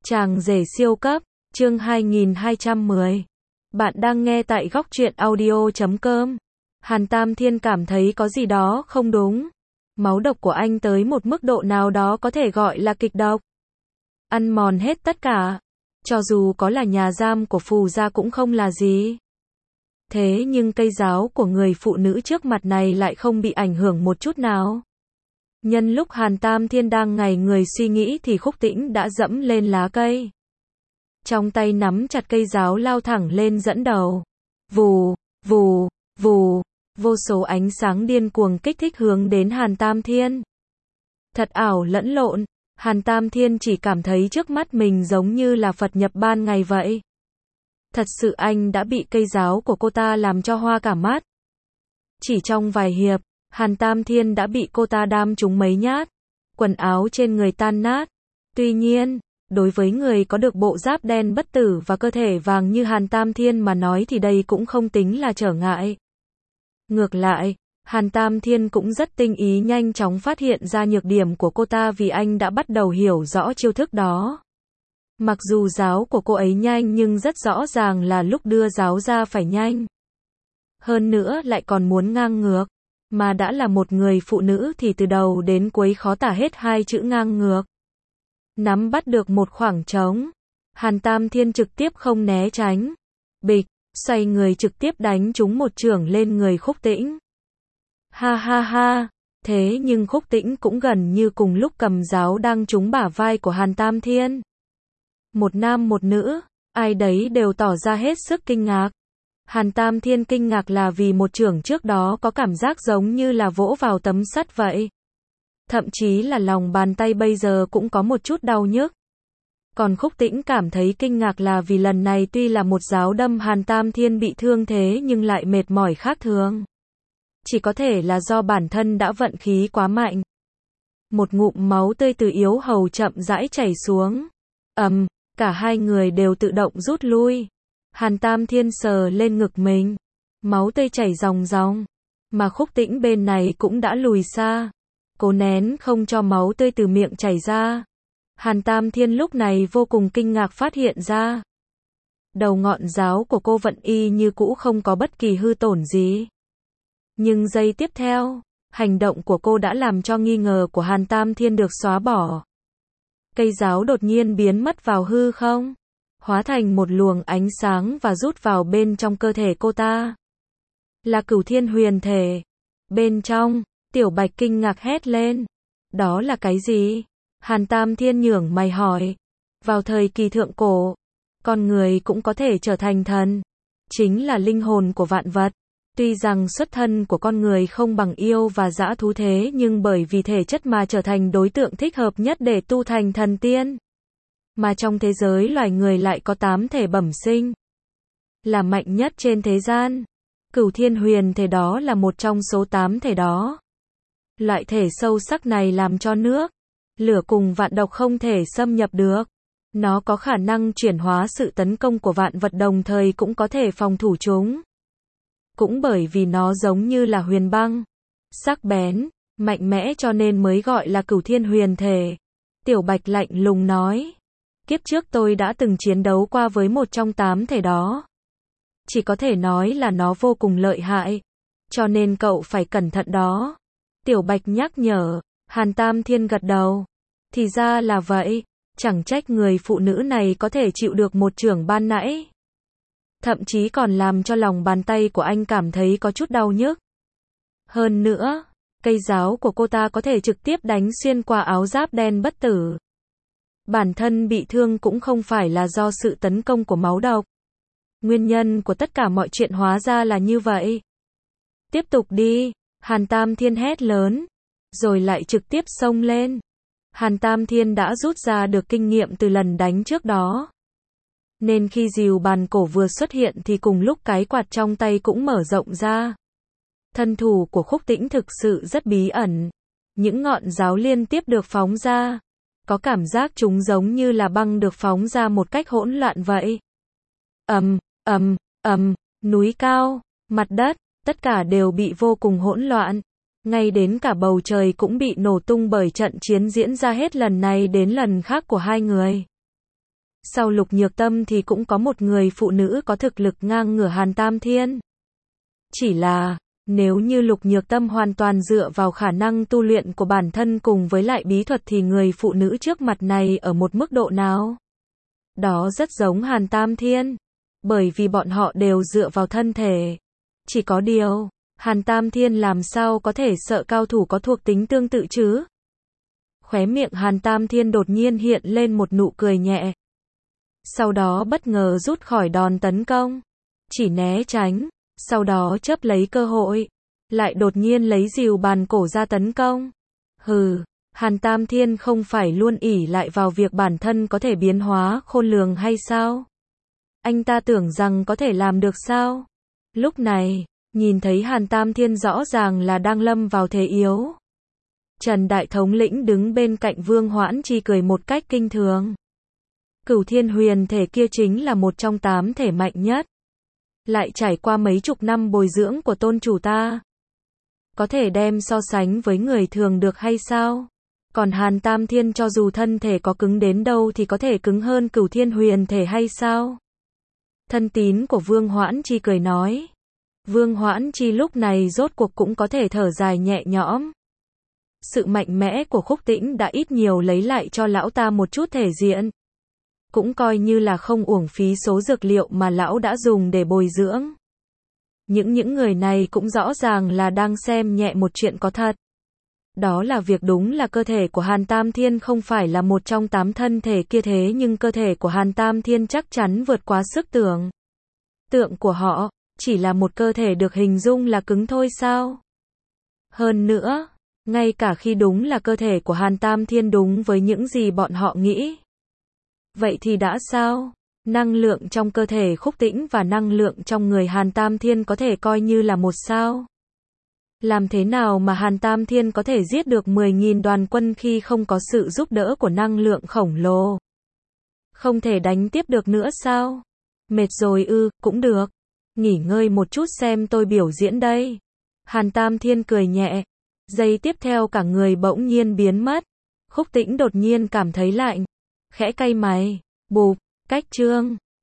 Chàng rể siêu cấp, chương 2210. Bạn đang nghe tại góc truyện audio.com. Hàn Tam Thiên cảm thấy có gì đó không đúng. Máu độc của anh tới một mức độ nào đó có thể gọi là kịch độc. Ăn mòn hết tất cả. Cho dù có là nhà giam của Phù gia cũng không là gì. Thế nhưng cây giáo của người phụ nữ trước mặt này lại không bị ảnh hưởng một chút nào. Nhân lúc Hàn Tam Thiên đang ngây người suy nghĩ thì Khúc Tĩnh đã dẫm lên lá cây. Trong tay nắm chặt cây giáo lao thẳng lên dẫn đầu. Vù, vù, vù, vô số ánh sáng điên cuồng kích thích hướng đến Hàn Tam Thiên. Thật ảo lẫn lộn, Hàn Tam Thiên chỉ cảm thấy trước mắt mình giống như là Phật nhập ban ngày vậy. Thật sự anh đã bị cây giáo của cô ta làm cho hoa cả mắt. Chỉ trong vài hiệp, Hàn Tam Thiên đã bị cô ta đam trúng mấy nhát, quần áo trên người tan nát. Tuy nhiên, đối với người có được bộ giáp đen bất tử và cơ thể vàng như Hàn Tam Thiên mà nói thì đây cũng không tính là trở ngại. Ngược lại, Hàn Tam Thiên cũng rất tinh ý nhanh chóng phát hiện ra nhược điểm của cô ta vì anh đã bắt đầu hiểu rõ chiêu thức đó. Mặc dù giáo của cô ấy nhanh nhưng rất rõ ràng là lúc đưa giáo ra phải nhanh. Hơn nữa lại còn muốn ngang ngược. Mà đã là một người phụ nữ thì từ đầu đến cuối khó tả hết hai chữ ngang ngược. Nắm bắt được một khoảng trống, Hàn Tam Thiên trực tiếp không né tránh. Bịch, xoay người trực tiếp đánh trúng một chưởng lên người Khúc Tĩnh. Ha ha ha, thế nhưng Khúc Tĩnh cũng gần như cùng lúc cầm giáo đang trúng bả vai của Hàn Tam Thiên. Một nam một nữ, ai đấy đều tỏ ra hết sức kinh ngạc. Hàn Tam Thiên kinh ngạc là vì một chưởng trước đó có cảm giác giống như là vỗ vào tấm sắt vậy. Thậm chí là lòng bàn tay bây giờ cũng có một chút đau nhức. Còn Khúc Tĩnh cảm thấy kinh ngạc là vì lần này tuy là một giáo đâm Hàn Tam Thiên bị thương thế nhưng lại mệt mỏi khác thường. Chỉ có thể là do bản thân đã vận khí quá mạnh. Một ngụm máu tươi từ yếu hầu chậm rãi chảy xuống. Cả hai người đều tự động rút lui. Hàn Tam Thiên sờ lên ngực mình. Máu tươi chảy ròng ròng. Mà Khúc Tĩnh bên này cũng đã lùi xa. Cố nén không cho máu tươi từ miệng chảy ra. Hàn Tam Thiên lúc này vô cùng kinh ngạc phát hiện ra. Đầu ngọn giáo của cô vẫn y như cũ không có bất kỳ hư tổn gì. Nhưng giây tiếp theo, hành động của cô đã làm cho nghi ngờ của Hàn Tam Thiên được xóa bỏ. Cây giáo đột nhiên biến mất vào hư không. Hóa thành một luồng ánh sáng và rút vào bên trong cơ thể cô ta. Là Cửu Thiên Huyền Thể. Bên trong, Tiểu Bạch kinh ngạc hét lên. Đó là cái gì? Hàn Tam Thiên nhướng mày hỏi. Vào thời kỳ thượng cổ, con người cũng có thể trở thành thần. Chính là linh hồn của vạn vật. Tuy rằng xuất thân của con người không bằng yêu và dã thú thế nhưng bởi vì thể chất mà trở thành đối tượng thích hợp nhất để tu thành thần tiên. Mà trong thế giới loài người lại có 8 thể bẩm sinh. Là mạnh nhất trên thế gian. Cửu Thiên Huyền Thể đó là một trong số 8 thể đó. Loại thể sâu sắc này làm cho nước, lửa cùng vạn độc không thể xâm nhập được. Nó có khả năng chuyển hóa sự tấn công của vạn vật đồng thời cũng có thể phòng thủ chúng. Cũng bởi vì nó giống như là huyền băng, sắc bén, mạnh mẽ cho nên mới gọi là Cửu Thiên Huyền Thể. Tiểu Bạch lạnh lùng nói. Kiếp trước tôi đã từng chiến đấu qua với một trong 8 thể đó. Chỉ có thể nói là nó vô cùng lợi hại. Cho nên cậu phải cẩn thận đó. Tiểu Bạch nhắc nhở. Hàn Tam Thiên gật đầu. Thì ra là vậy. Chẳng trách người phụ nữ này có thể chịu được một chưởng ban nãy. Thậm chí còn làm cho lòng bàn tay của anh cảm thấy có chút đau nhức. Hơn nữa, cây giáo của cô ta có thể trực tiếp đánh xuyên qua áo giáp đen bất tử. Bản thân bị thương cũng không phải là do sự tấn công của máu độc. Nguyên nhân của tất cả mọi chuyện hóa ra là như vậy. Tiếp tục đi, Hàn Tam Thiên hét lớn, rồi lại trực tiếp xông lên. Hàn Tam Thiên đã rút ra được kinh nghiệm từ lần đánh trước đó. Nên khi dìu bàn cổ vừa xuất hiện thì cùng lúc cái quạt trong tay cũng mở rộng ra. Thân thủ của Khúc Tĩnh thực sự rất bí ẩn. Những ngọn giáo liên tiếp được phóng ra. Có cảm giác chúng giống như là băng được phóng ra một cách hỗn loạn vậy. Núi cao, mặt đất, tất cả đều bị vô cùng hỗn loạn. Ngay đến cả bầu trời cũng bị nổ tung bởi trận chiến diễn ra hết lần này đến lần khác của hai người. Sau Lục Nhược Tâm thì cũng có một người phụ nữ có thực lực ngang ngửa Hàn Tam Thiên. Chỉ là, nếu như Lục Nhược Tâm hoàn toàn dựa vào khả năng tu luyện của bản thân cùng với lại bí thuật thì người phụ nữ trước mặt này ở một mức độ nào? Đó rất giống Hàn Tam Thiên. Bởi vì bọn họ đều dựa vào thân thể. Chỉ có điều, Hàn Tam Thiên làm sao có thể sợ cao thủ có thuộc tính tương tự chứ? Khóe miệng Hàn Tam Thiên đột nhiên hiện lên một nụ cười nhẹ. Sau đó bất ngờ rút khỏi đòn tấn công. Chỉ né tránh. Sau đó chớp lấy cơ hội. Lại đột nhiên lấy rìu bàn cổ ra tấn công. Hừ, Hàn Tam Thiên không phải luôn ỷ lại vào việc bản thân có thể biến hóa khôn lường hay sao? Anh ta tưởng rằng có thể làm được sao? Lúc này, nhìn thấy Hàn Tam Thiên rõ ràng là đang lâm vào thế yếu. Trần Đại Thống lĩnh đứng bên cạnh Vương Hoãn Chi cười một cách kinh thường. Cửu Thiên Huyền thể kia chính là một trong 8 thể mạnh nhất. Lại trải qua mấy chục năm bồi dưỡng của tôn chủ ta. Có thể đem so sánh với người thường được hay sao? Còn Hàn Tam Thiên cho dù thân thể có cứng đến đâu thì có thể cứng hơn Cửu Thiên Huyền thể hay sao? Thân tín của Vương Hoãn Chi cười nói. Vương Hoãn Chi lúc này rốt cuộc cũng có thể thở dài nhẹ nhõm. Sự mạnh mẽ của Khúc Tĩnh đã ít nhiều lấy lại cho lão ta một chút thể diện. Cũng coi như là không uổng phí số dược liệu mà lão đã dùng để bồi dưỡng. Những người này cũng rõ ràng là đang xem nhẹ một chuyện có thật. Đó là việc đúng là cơ thể của Hàn Tam Thiên không phải là một trong 8 thân thể kia thế nhưng cơ thể của Hàn Tam Thiên chắc chắn vượt quá sức tưởng tượng của họ, chỉ là một cơ thể được hình dung là cứng thôi sao? Hơn nữa, ngay cả khi đúng là cơ thể của Hàn Tam Thiên đúng với những gì bọn họ nghĩ. Vậy thì đã sao? Năng lượng trong cơ thể Khúc Tĩnh và năng lượng trong người Hàn Tam Thiên có thể coi như là một sao? Làm thế nào mà Hàn Tam Thiên có thể giết được 10.000 đoàn quân khi không có sự giúp đỡ của năng lượng khổng lồ? Không thể đánh tiếp được nữa sao? Mệt rồi ư, cũng được. Nghỉ ngơi một chút xem tôi biểu diễn đây. Hàn Tam Thiên cười nhẹ. Giây tiếp theo cả người bỗng nhiên biến mất. Khúc Tĩnh đột nhiên cảm thấy lạnh. Khẽ cay mày. Bụp, cách chương.